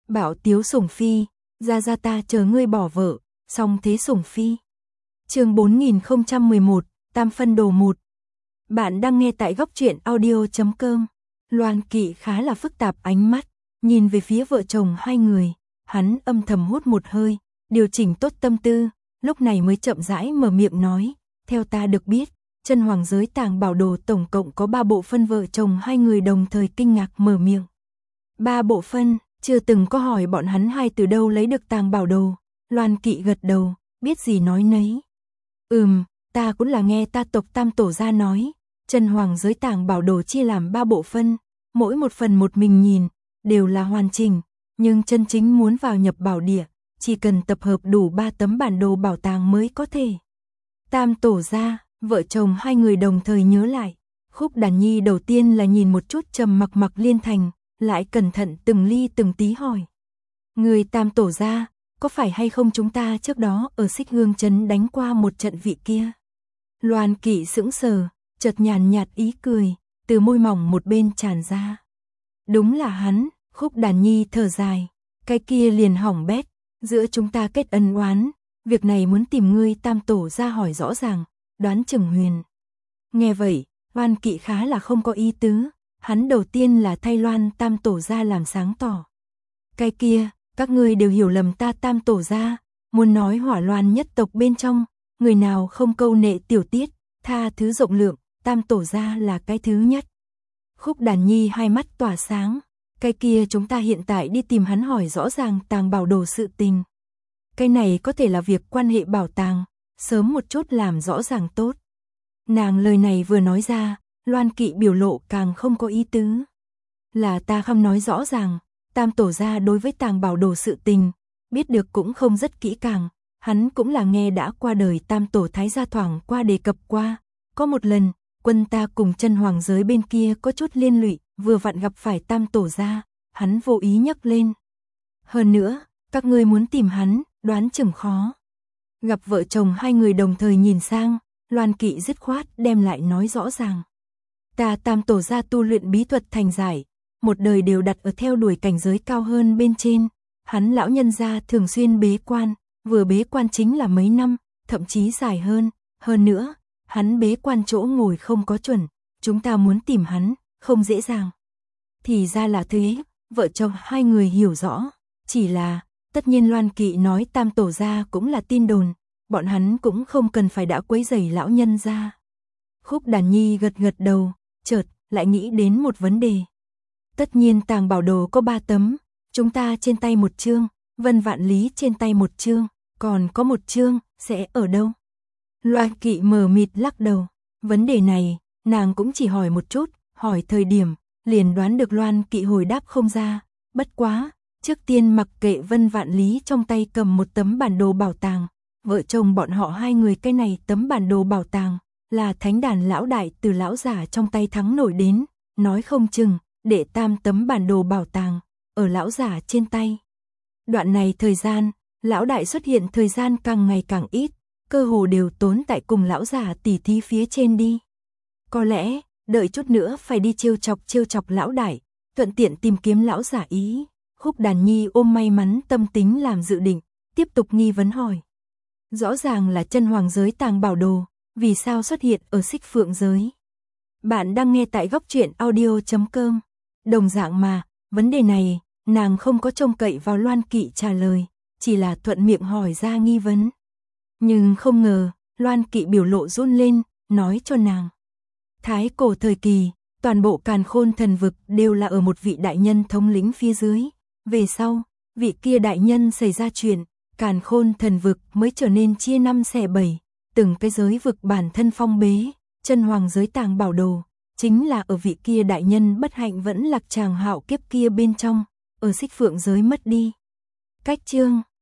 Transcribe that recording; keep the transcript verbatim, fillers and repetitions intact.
Bảo Tiếu Sủng Phi, ra ra ta chờ ngươi bỏ vợ, song thế Sủng Phi. Chương bốn nghìn không trăm mười một, Tam phân đồ một. Bạn đang nghe tại góc truyện audio chấm com. Loan Kỵ khá là phức tạp ánh mắt, nhìn về phía vợ chồng hai người, hắn âm thầm hút một hơi, điều chỉnh tốt tâm tư, lúc này mới chậm rãi mở miệng nói, theo ta được biết, Chân Hoàng giới tàng bảo đồ tổng cộng có ba bộ phân. Vợ chồng hai người đồng thời kinh ngạc mở miệng. Ba bộ phân, chưa từng có hỏi bọn hắn hai từ đâu lấy được tàng bảo đồ. Loan Kỵ gật đầu, biết gì nói nấy. Ừm, ta cũng là nghe ta tộc Tam tổ gia nói, Chân Hoàng giới tàng bảo đồ chia làm ba bộ phân, mỗi một phần một mình nhìn, đều là hoàn chỉnh, nhưng chân chính muốn vào nhập bảo địa, chỉ cần tập hợp đủ ba tấm bản đồ bảo tàng mới có thể. Tam tổ gia, vợ chồng hai người đồng thời nhớ lại, Khúc Đàn Nhi đầu tiên là nhìn một chút trầm mặc Mặc Liên Thành, lại cẩn thận từng ly từng tí hỏi. Người Tam tổ gia, có phải hay không chúng ta trước đó ở Xích Hương Trấn đánh qua một trận vị kia? Loan Kỵ sững sờ, chợt nhàn nhạt ý cười, từ môi mỏng một bên tràn ra. Đúng là hắn. Khúc Đàn Nhi thở dài, cái kia liền hỏng bét, giữa chúng ta kết ân oán, việc này muốn tìm ngươi Tam tổ gia hỏi rõ ràng, đoán chừng huyền. Nghe vậy, Loan Kỵ khá là không có ý tứ, hắn đầu tiên là thay Loan Tam tổ gia làm sáng tỏ. Cái kia, các ngươi đều hiểu lầm ta Tam tổ gia, muốn nói Hỏa Loan nhất tộc bên trong, người nào không câu nệ tiểu tiết, tha thứ rộng lượng, Tam tổ gia là cái thứ nhất. Khúc Đàn Nhi hai mắt tỏa sáng. Cái kia chúng ta hiện tại đi tìm hắn hỏi rõ ràng tàng bảo đồ sự tình. Cái này có thể là việc quan hệ bảo tàng, sớm một chút làm rõ ràng tốt. Nàng lời này vừa nói ra, Loan Kỵ biểu lộ càng không có ý tứ. Là ta không nói rõ ràng, Tam tổ gia đối với tàng bảo đồ sự tình, biết được cũng không rất kỹ càng, hắn cũng là nghe đã qua đời Tam tổ thái gia thoảng qua đề cập qua. Có một lần, quân ta cùng Chân Hoàng giới bên kia có chút liên lụy, vừa vặn gặp phải Tam tổ gia, hắn vô ý nhắc lên. Hơn nữa, các ngươi muốn tìm hắn, đoán chừng khó. Gặp vợ chồng hai người đồng thời nhìn sang, Loan Kỵ dứt khoát đem lại nói rõ ràng. Ta Tam tổ gia tu luyện bí thuật thành giải, một đời đều đặt ở theo đuổi cảnh giới cao hơn bên trên, hắn lão nhân gia thường xuyên bế quan, vừa bế quan chính là mấy năm, thậm chí dài hơn, hơn nữa, hắn bế quan chỗ ngồi không có chuẩn, chúng ta muốn tìm hắn, không dễ dàng. Thì ra là thế, vợ chồng hai người hiểu rõ, chỉ là, tất nhiên Loan Kỵ nói Tam tổ gia cũng là tin đồn, bọn hắn cũng không cần phải đã quấy rầy lão nhân gia. Khúc Đàn Nhi gật gật đầu, chợt lại nghĩ đến một vấn đề. Tất nhiên tàng bảo đồ có ba tấm, chúng ta trên tay một chương, Vân Vạn Lý trên tay một chương, còn có một chương sẽ ở đâu? Loan Kỵ mờ mịt lắc đầu, vấn đề này, nàng cũng chỉ hỏi một chút, hỏi thời điểm, liền đoán được Loan Kỵ hồi đáp không ra, bất quá, trước tiên mặc kệ Vân Vạn Lý trong tay cầm một tấm bản đồ bảo tàng, vợ chồng bọn họ hai người cái này tấm bản đồ bảo tàng, là thánh đàn lão đại từ lão giả trong tay thắng nổi đến, nói không chừng, để tam tấm bản đồ bảo tàng, ở lão giả trên tay. Đoạn này thời gian, lão đại xuất hiện thời gian càng ngày càng ít, cơ hồ đều tốn tại cùng lão giả tỉ thí phía trên đi. Có lẽ, đợi chút nữa phải đi trêu chọc trêu chọc lão đại, thuận tiện tìm kiếm lão giả ý. Khúc Đàn Nhi ôm may mắn tâm tính làm dự định, tiếp tục nghi vấn hỏi. Rõ ràng là Chân Hoàng giới tàng bảo đồ, vì sao xuất hiện ở Xích Phượng giới? Bạn đang nghe tại góc truyện audio chấm com. Đồng dạng mà, vấn đề này, nàng không có trông cậy vào Loan Kỵ trả lời, chỉ là thuận miệng hỏi ra nghi vấn. Nhưng không ngờ, Loan Kỵ biểu lộ run lên, nói cho nàng. Thái cổ thời kỳ, toàn bộ Càn Khôn thần vực đều là ở một vị đại nhân thống lĩnh phía dưới. Về sau, vị kia đại nhân xảy ra chuyện, Càn Khôn thần vực mới trở nên chia năm xẻ bảy, từng cái giới vực bản thân phong bế, Chân Hoàng giới tàng bảo đồ, chính là ở vị kia đại nhân bất hạnh vẫn lạc tràng hạo kiếp kia bên trong, ở Xích Phượng giới mất đi. Cách chương